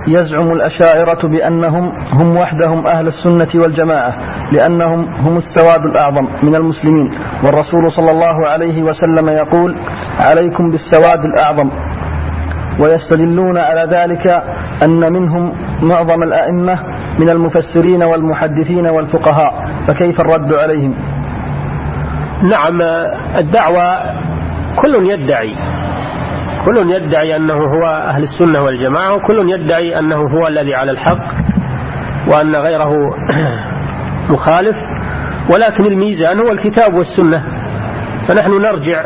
يزعم الأشاعرة بأنهم هم وحدهم أهل السنة والجماعة لأنهم هم السواد الأعظم من المسلمين، والرسول صلى الله عليه وسلم يقول عليكم بالسواد الأعظم، ويستدلون على ذلك أن منهم معظم الأئمة من المفسرين والمحدثين والفقهاء، فكيف الرد عليهم؟ نعم، الدعوة كل يدعي أنه هو أهل السنة والجماعة، وكل يدعي أنه هو الذي على الحق وأن غيره مخالف، ولكن الميزان هو الكتاب والسنة. فنحن نرجع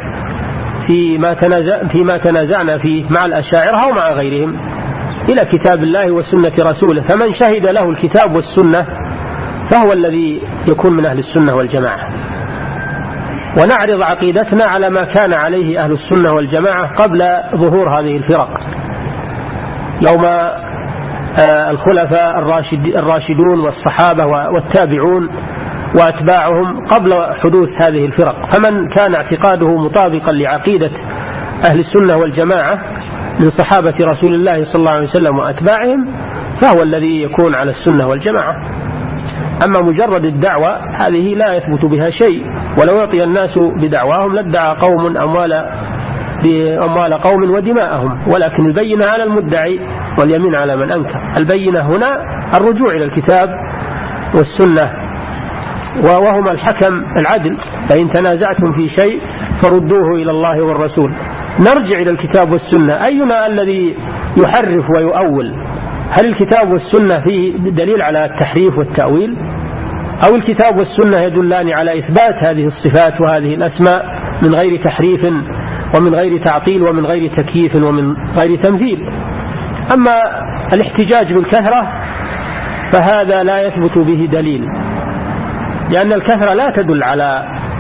فيما تنازعنا فيه مع الأشاعرة ومع غيرهم إلى كتاب الله وسنة رسوله، فمن شهد له الكتاب والسنة فهو الذي يكون من أهل السنة والجماعة. ونعرض عقيدتنا على ما كان عليه أهل السنة والجماعة قبل ظهور هذه الفرق، يوم الخلفاء الراشدون والصحابة والتابعون وأتباعهم قبل حدوث هذه الفرق. فمن كان اعتقاده مطابقا لعقيدة أهل السنة والجماعة من صحابة رسول الله صلى الله عليه وسلم وأتباعهم فهو الذي يكون على السنة والجماعة. أما مجرد الدعوة هذه لا يثبت بها شيء، ولو يعطي الناس بدعواهم لادعى قوم أموال قوم ودماءهم، ولكن البينة على المدعي واليمين على من أنكر. البينة هنا الرجوع إلى الكتاب والسنة، وهما الحكم العدل، فإن تنازعتم في شيء فردوه إلى الله والرسول. نرجع إلى الكتاب والسنة، أينا الذي يحرف ويؤول؟ هل الكتاب والسنة فيه دليل على التحريف والتأويل، أو الكتاب والسنة يدلان على إثبات هذه الصفات وهذه الأسماء من غير تحريف ومن غير تعطيل ومن غير تكييف ومن غير تمثيل؟ أما الاحتجاج بالكثرة فهذا لا يثبت به دليل، لأن الكثرة لا تدل على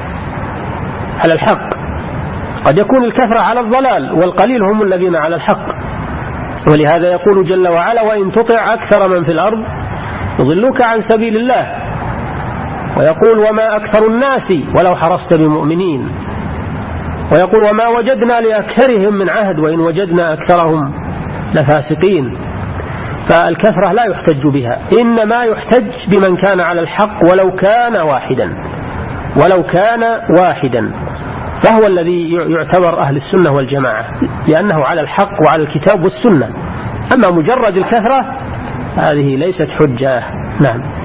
الحق، قد يكون الكثرة على الضلال والقليل هم الذين على الحق. ولهذا يقول جل وعلا وإن تطع أكثر من في الأرض يضلوك عن سبيل الله، ويقول وما أكثر الناس ولو حرصت بمؤمنين، ويقول وما وجدنا لأكثرهم من عهد وإن وجدنا أكثرهم لفاسقين. فالكثرة لا يحتج بها، إنما يحتج بمن كان على الحق ولو كان واحدا فهو الذي يعتبر أهل السنة والجماعة، لأنه على الحق وعلى الكتاب والسنة. أما مجرد الكثرة هذه ليست حجة. نعم.